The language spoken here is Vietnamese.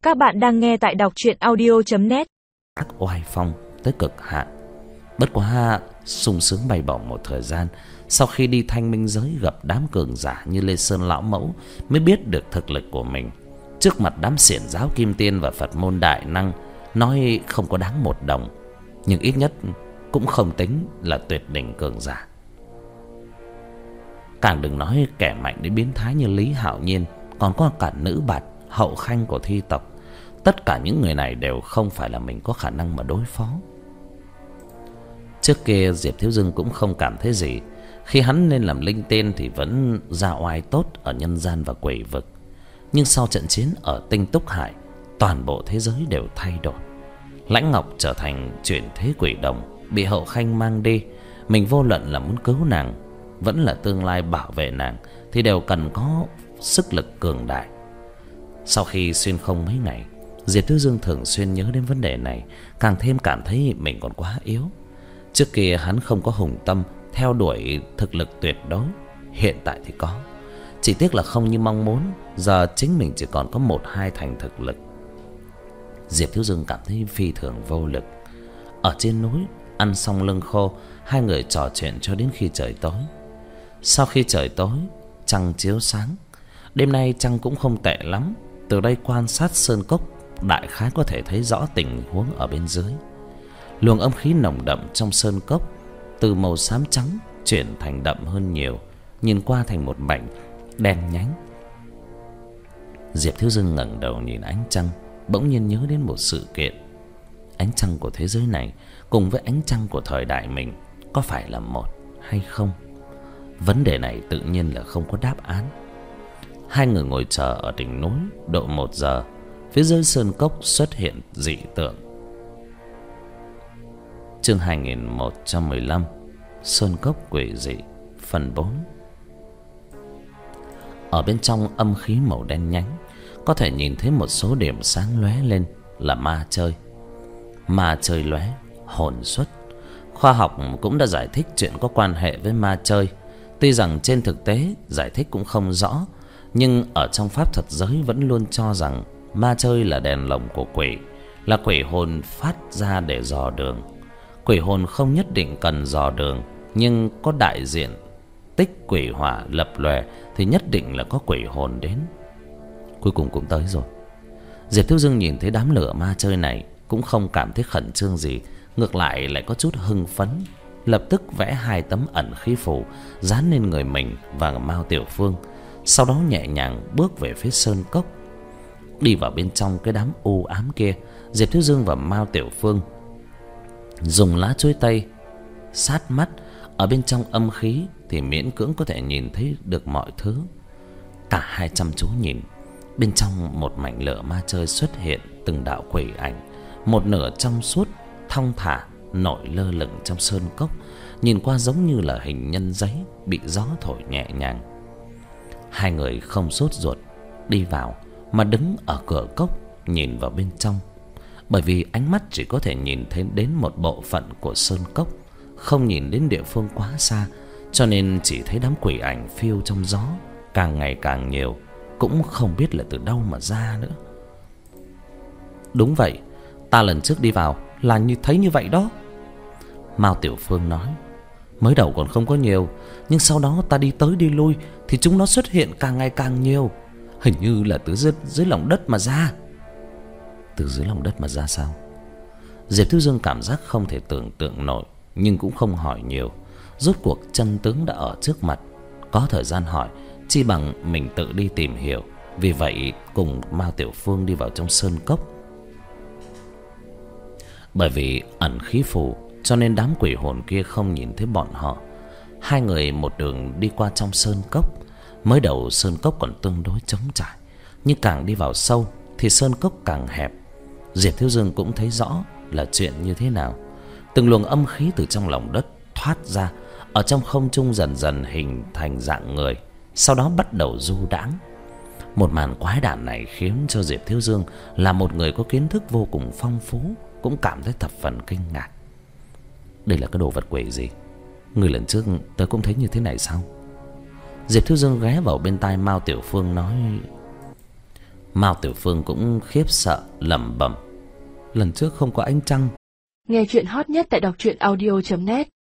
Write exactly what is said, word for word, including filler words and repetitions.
Các bạn đang nghe tại đọc truyện audio chấm net. Ác oai phong tới cực hạn. Bất quá sung sướng bay bổng một thời gian, sau khi đi thanh minh giới gặp đám cường giả như Lê Sơn lão mẫu, mới biết được thực lực của mình. Trước mặt đám xiển giáo kim tiên và Phật môn đại năng, nói không có đáng một đồng, nhưng ít nhất cũng không tính là tuyệt đỉnh cường giả. Càng đừng nói kẻ mạnh đến biến thái như Lý Hạo Nhiên, còn có cả nữ bạt hậu khanh của thi tộc. Tất cả những người này đều không phải là mình có khả năng mà đối phó. Trước kia Diệp Thiếu Dương cũng không cảm thấy gì. Khi hắn nên làm linh tên thì vẫn ra oai tốt ở nhân gian và quỷ vực. Nhưng sau trận chiến ở Tinh Túc Hải, toàn bộ thế giới đều thay đổi. Lãnh Ngọc trở thành chuyển thế quỷ đồng, bị hậu khanh mang đi. Mình vô luận là muốn cứu nàng, vẫn là tương lai bảo vệ nàng, thì đều cần có sức lực cường đại. Sau khi xuyên không mấy ngày, Diệp Thiếu Dương thường xuyên nhớ đến vấn đề này, càng thêm cảm thấy mình còn quá yếu. Trước kia hắn không có hùng tâm theo đuổi thực lực tuyệt đối, hiện tại thì có. Chỉ tiếc là không như mong muốn, giờ chính mình chỉ còn có một hai thành thực lực. Diệp Thiếu Dương cảm thấy phi thường vô lực. Ở trên núi ăn xong lương khô, hai người trò chuyện cho đến khi trời tối. Sau khi trời tối, trăng chiếu sáng. Đêm nay trăng cũng không tệ lắm. Từ đây quan sát sơn cốc, đại khái có thể thấy rõ tình huống ở bên dưới. Luồng âm khí nồng đậm trong sơn cốc từ màu xám trắng chuyển thành đậm hơn nhiều, nhìn qua thành một mảnh đen nhánh. Diệp Thiếu Dương ngẩng đầu nhìn ánh trăng, bỗng nhiên nhớ đến một sự kiện. Ánh trăng của thế giới này cùng với ánh trăng của thời đại mình có phải là một hay không? Vấn đề này tự nhiên là không có đáp án. Hai người ngồi chờ ở đỉnh núi độ một giờ. Phía dưới sơn cốc xuất hiện dị tượng. Chương hai nghìn một trăm mười lăm, Sơn cốc quỷ dị, phần bốn. Ở bên trong âm khí màu đen nhánh, có thể nhìn thấy một số điểm sáng lóe lên là ma chơi. Ma chơi lóe, hồn xuất. Khoa học cũng đã giải thích chuyện có quan hệ với ma chơi. Tuy rằng trên thực tế giải thích cũng không rõ, nhưng ở trong pháp thuật giới vẫn luôn cho rằng ma chơi là đèn lồng của quỷ, là quỷ hồn phát ra để dò đường. Quỷ hồn không nhất định cần dò đường, nhưng có đại diện tích quỷ hỏa lập lòe thì nhất định là có quỷ hồn đến. Cuối cùng cũng tới rồi. Diệp Thiếu Dương nhìn thấy đám lửa ma chơi này cũng không cảm thấy khẩn trương gì, ngược lại lại có chút hưng phấn. Lập tức vẽ hai tấm ẩn khí phù dán lên người mình và Mao Tiểu Phương, sau đó nhẹ nhàng bước về phía sơn cốc. Đi vào bên trong cái đám u ám kia, Diệp Thiếu Dương và Mao Tiểu Phương dùng lá chuối tây sát mắt. Ở bên trong âm khí thì miễn cưỡng có thể nhìn thấy được mọi thứ. Cả hai chăm chú nhìn. Bên trong một mảnh lửa ma chơi xuất hiện từng đạo quỷ ảnh, một nửa trong suốt thong thả nổi lơ lửng trong sơn cốc, nhìn qua giống như là hình nhân giấy bị gió thổi nhẹ nhàng. Hai người không sốt ruột đi vào, mà đứng ở cửa cốc nhìn vào bên trong. Bởi vì ánh mắt chỉ có thể nhìn thấy đến một bộ phận của sơn cốc, không nhìn đến địa phương quá xa, cho nên chỉ thấy đám quỷ ảnh phiêu trong gió càng ngày càng nhiều, cũng không biết là từ đâu mà ra nữa. Đúng vậy, ta lần trước đi vào là như thấy như vậy đó, Mao Tiểu Phương nói. Mới đầu còn không có nhiều, nhưng sau đó ta đi tới đi lui thì chúng nó xuất hiện càng ngày càng nhiều, hình như là từ dưới, dưới lòng đất mà ra. Từ dưới lòng đất mà ra sao? Diệp Thiếu Dương cảm giác không thể tưởng tượng nổi, nhưng cũng không hỏi nhiều. Rốt cuộc chân tướng đã ở trước mặt, có thời gian hỏi chi bằng mình tự đi tìm hiểu. Vì vậy cùng Mao Tiểu Phương đi vào trong sơn cốc. Bởi vì ẩn khí phù cho nên đám quỷ hồn kia không nhìn thấy bọn họ. Hai người một đường đi qua trong sơn cốc. Mới đầu sơn cốc còn tương đối trống trải, nhưng càng đi vào sâu thì sơn cốc càng hẹp. Diệp Thiếu Dương cũng thấy rõ là chuyện như thế nào. Từng luồng âm khí từ trong lòng đất thoát ra, ở trong không trung dần dần hình thành dạng người, sau đó bắt đầu du đãng. Một màn quái đản này khiến cho Diệp Thiếu Dương là một người có kiến thức vô cùng phong phú cũng cảm thấy thập phần kinh ngạc. Đây là cái đồ vật quỷ gì? Người lần trước tớ cũng thấy như thế này sao? Diệp Thiếu Dương ghé vào bên tai Mao Tiểu Phương nói. Mao Tiểu Phương cũng khiếp sợ lẩm bẩm: lần trước không có ánh trăng. Nghe chuyện hot nhất tại đọc truyện audio chấm net.